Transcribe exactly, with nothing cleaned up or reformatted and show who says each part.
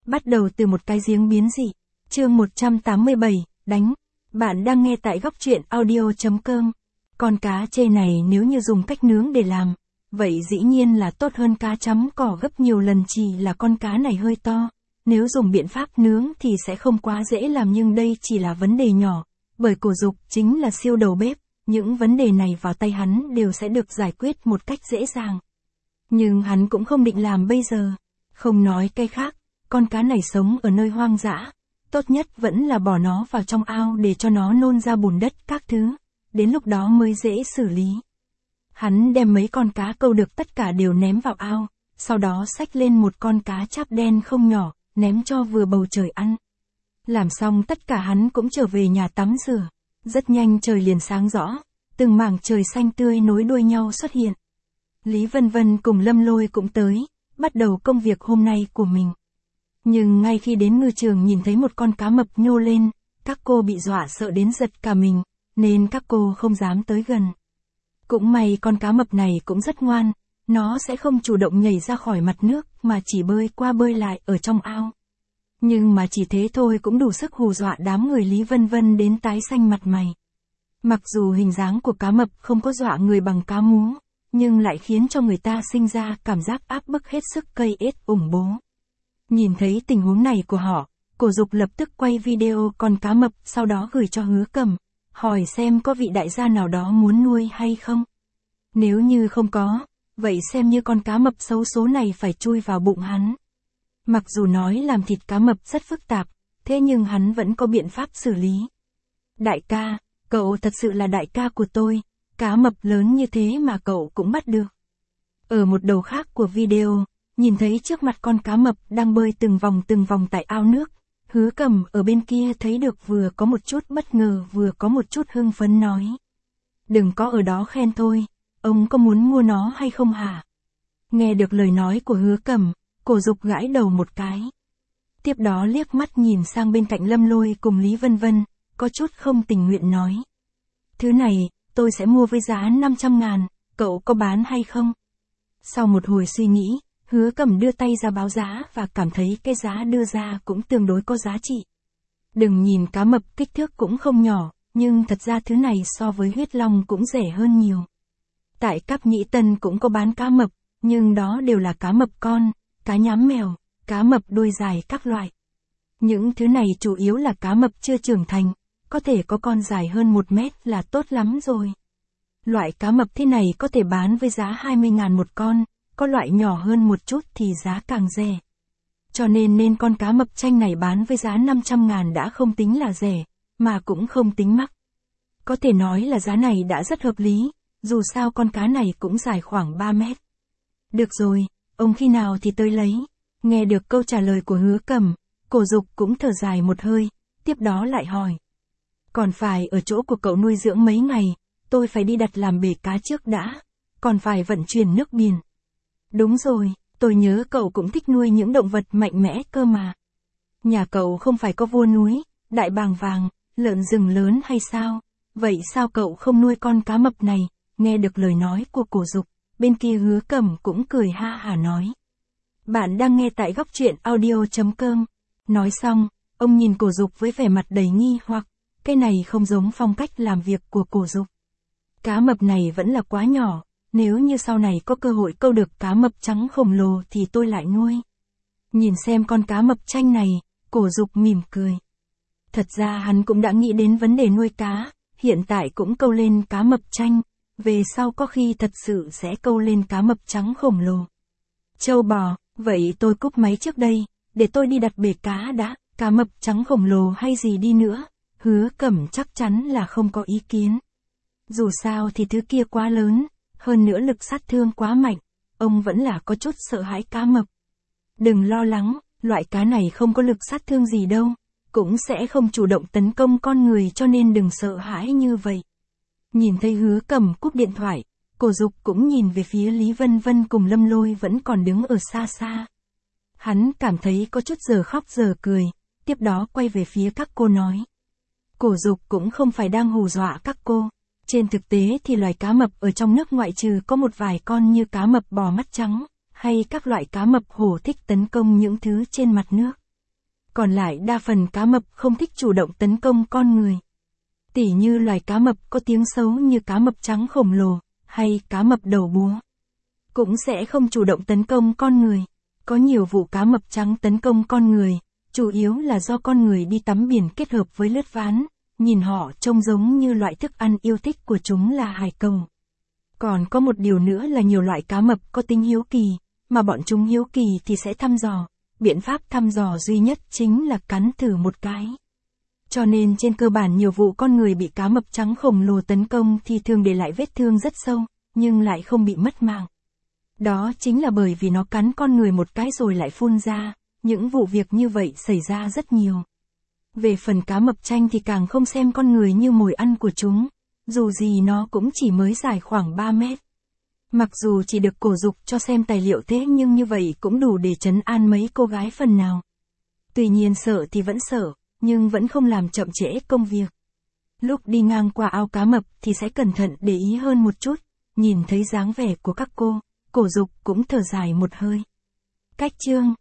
Speaker 1: Bắt đầu từ một cái giếng biến dị. Chương một trăm tám mươi bảy, đánh. Bạn đang nghe tại góc truyện audio chấm com. Con cá chê này nếu như dùng cách nướng để làm, vậy dĩ nhiên là tốt hơn cá chấm cỏ gấp nhiều lần, chỉ là con cá này hơi to. Nếu dùng biện pháp nướng thì sẽ không quá dễ làm, nhưng đây chỉ là vấn đề nhỏ, bởi Cổ Dục chính là siêu đầu bếp, những vấn đề này vào tay hắn đều sẽ được giải quyết một cách dễ dàng. Nhưng hắn cũng không định làm bây giờ. Không nói cái khác, con cá này sống ở nơi hoang dã, tốt nhất vẫn là bỏ nó vào trong ao để cho nó nôn ra bùn đất các thứ, đến lúc đó mới dễ xử lý. Hắn đem mấy con cá câu được tất cả đều ném vào ao, sau đó xách lên một con cá cháp đen không nhỏ, ném cho vừa bầu trời ăn. Làm xong tất cả hắn cũng trở về nhà tắm rửa. Rất nhanh trời liền sáng rõ, từng mảng trời xanh tươi nối đuôi nhau xuất hiện. Lý Vân Vân cùng Lâm Lôi cũng tới, bắt đầu công việc hôm nay của mình. Nhưng ngay khi đến ngư trường nhìn thấy một con cá mập nhô lên, các cô bị dọa sợ đến giật cả mình, nên các cô không dám tới gần. Cũng may con cá mập này cũng rất ngoan, nó sẽ không chủ động nhảy ra khỏi mặt nước mà chỉ bơi qua bơi lại ở trong ao. Nhưng mà chỉ thế thôi cũng đủ sức hù dọa đám người Lý Vân Vân đến tái xanh mặt mày. Mặc dù hình dáng của cá mập không có dọa người bằng cá mú, nhưng lại khiến cho người ta sinh ra cảm giác áp bức hết sức cây ết ủng bố. Nhìn thấy tình huống này của họ, Cổ Dục lập tức quay video con cá mập, sau đó gửi cho Hứa Cẩm, hỏi xem có vị đại gia nào đó muốn nuôi hay không. Nếu như không có, vậy xem như con cá mập xấu số này phải chui vào bụng hắn. Mặc dù nói làm thịt cá mập rất phức tạp, thế nhưng hắn vẫn có biện pháp xử lý. Đại ca, cậu thật sự là đại ca của tôi, cá mập lớn như thế mà cậu cũng bắt được. Ở một đầu khác của video, nhìn thấy trước mặt con cá mập đang bơi từng vòng từng vòng tại ao nước, Hứa Cẩm ở bên kia thấy được vừa có một chút bất ngờ vừa có một chút hưng phấn nói. Đừng có ở đó khen thôi, ông có muốn mua nó hay không hả? Nghe được lời nói của Hứa Cẩm, Cổ Dục gãi đầu một cái. Tiếp đó liếc mắt nhìn sang bên cạnh Lâm Lôi cùng Lý Vân Vân, có chút không tình nguyện nói. Thứ này, tôi sẽ mua với giá năm trăm ngàn, cậu có bán hay không? Sau một hồi suy nghĩ, Hứa Cẩm đưa tay ra báo giá và cảm thấy cái giá đưa ra cũng tương đối có giá trị. Đừng nhìn cá mập kích thước cũng không nhỏ, nhưng thật ra thứ này so với huyết long cũng rẻ hơn nhiều. Tại Cáp Nhĩ Tân cũng có bán cá mập, nhưng đó đều là cá mập con, cá nhám mèo, cá mập đuôi dài các loại. Những thứ này chủ yếu là cá mập chưa trưởng thành, có thể có con dài hơn một mét là tốt lắm rồi. Loại cá mập thế này có thể bán với giá hai mươi ngàn một con, có loại nhỏ hơn một chút thì giá càng rẻ. Cho nên nên con cá mập tranh này bán với giá năm trăm ngàn đã không tính là rẻ, mà cũng không tính mắc. Có thể nói là giá này đã rất hợp lý, dù sao con cá này cũng dài khoảng ba mét. Được rồi, ông khi nào thì tới lấy. Nghe được câu trả lời của Hứa Cẩm, Cổ Dục cũng thở dài một hơi, tiếp đó lại hỏi. Còn phải ở chỗ của cậu nuôi dưỡng mấy ngày, tôi phải đi đặt làm bể cá trước đã, còn phải vận chuyển nước biển. Đúng rồi, tôi nhớ cậu cũng thích nuôi những động vật mạnh mẽ cơ mà. Nhà cậu không phải có vua núi, đại bàng vàng, lợn rừng lớn hay sao? Vậy sao cậu không nuôi con cá mập này? Nghe được lời nói của Cổ Dục, bên kia Hứa Cẩm cũng cười ha hả nói. Bạn đang nghe tại góc truyện audio chấm com. Nói xong, ông nhìn Cổ Dục với vẻ mặt đầy nghi hoặc, cái này không giống phong cách làm việc của Cổ Dục. Cá mập này vẫn là quá nhỏ, nếu như sau này có cơ hội câu được cá mập trắng khổng lồ thì tôi lại nuôi. Nhìn xem con cá mập tranh này, Cổ Dục mỉm cười. Thật ra hắn cũng đã nghĩ đến vấn đề nuôi cá, hiện tại cũng câu lên cá mập tranh, về sau có khi thật sự sẽ câu lên cá mập trắng khổng lồ. Châu bò, vậy tôi cúp máy trước đây, để tôi đi đặt bể cá đã, cá mập trắng khổng lồ hay gì đi nữa, Hứa Cẩm chắc chắn là không có ý kiến. Dù sao thì thứ kia quá lớn, hơn nữa lực sát thương quá mạnh, ông vẫn là có chút sợ hãi cá mập. Đừng lo lắng, loại cá này không có lực sát thương gì đâu, cũng sẽ không chủ động tấn công con người, cho nên đừng sợ hãi như vậy. Nhìn thấy Hứa Cẩm cúp điện thoại, Cổ Dục cũng nhìn về phía Lý Vân Vân cùng Lâm Lôi vẫn còn đứng ở xa xa. Hắn cảm thấy có chút giờ khóc giờ cười, tiếp đó quay về phía các cô nói. Cổ Dục cũng không phải đang hù dọa các cô. Trên thực tế thì loài cá mập ở trong nước ngoại trừ có một vài con như cá mập bò mắt trắng, hay các loại cá mập hổ thích tấn công những thứ trên mặt nước. Còn lại đa phần cá mập không thích chủ động tấn công con người. Tỉ như loài cá mập có tiếng xấu như cá mập trắng khổng lồ, hay cá mập đầu búa. Cũng sẽ không chủ động tấn công con người. Có nhiều vụ cá mập trắng tấn công con người, chủ yếu là do con người đi tắm biển kết hợp với lướt ván, nhìn họ trông giống như loại thức ăn yêu thích của chúng là hải cầu. Còn có một điều nữa là nhiều loại cá mập có tính hiếu kỳ, mà bọn chúng hiếu kỳ thì sẽ thăm dò. Biện pháp thăm dò duy nhất chính là cắn thử một cái. Cho nên trên cơ bản nhiều vụ con người bị cá mập trắng khổng lồ tấn công thì thường để lại vết thương rất sâu, nhưng lại không bị mất mạng. Đó chính là bởi vì nó cắn con người một cái rồi lại phun ra, những vụ việc như vậy xảy ra rất nhiều. Về phần cá mập tranh thì càng không xem con người như mồi ăn của chúng, dù gì nó cũng chỉ mới dài khoảng ba mét. Mặc dù chỉ được cổ dục cho xem tài liệu thế nhưng như vậy cũng đủ để trấn an mấy cô gái phần nào. Tuy nhiên sợ thì vẫn sợ, nhưng vẫn không làm chậm trễ công việc. Lúc đi ngang qua ao cá mập thì sẽ cẩn thận để ý hơn một chút, nhìn thấy dáng vẻ của các cô, cổ dục cũng thở dài một hơi. Cách chương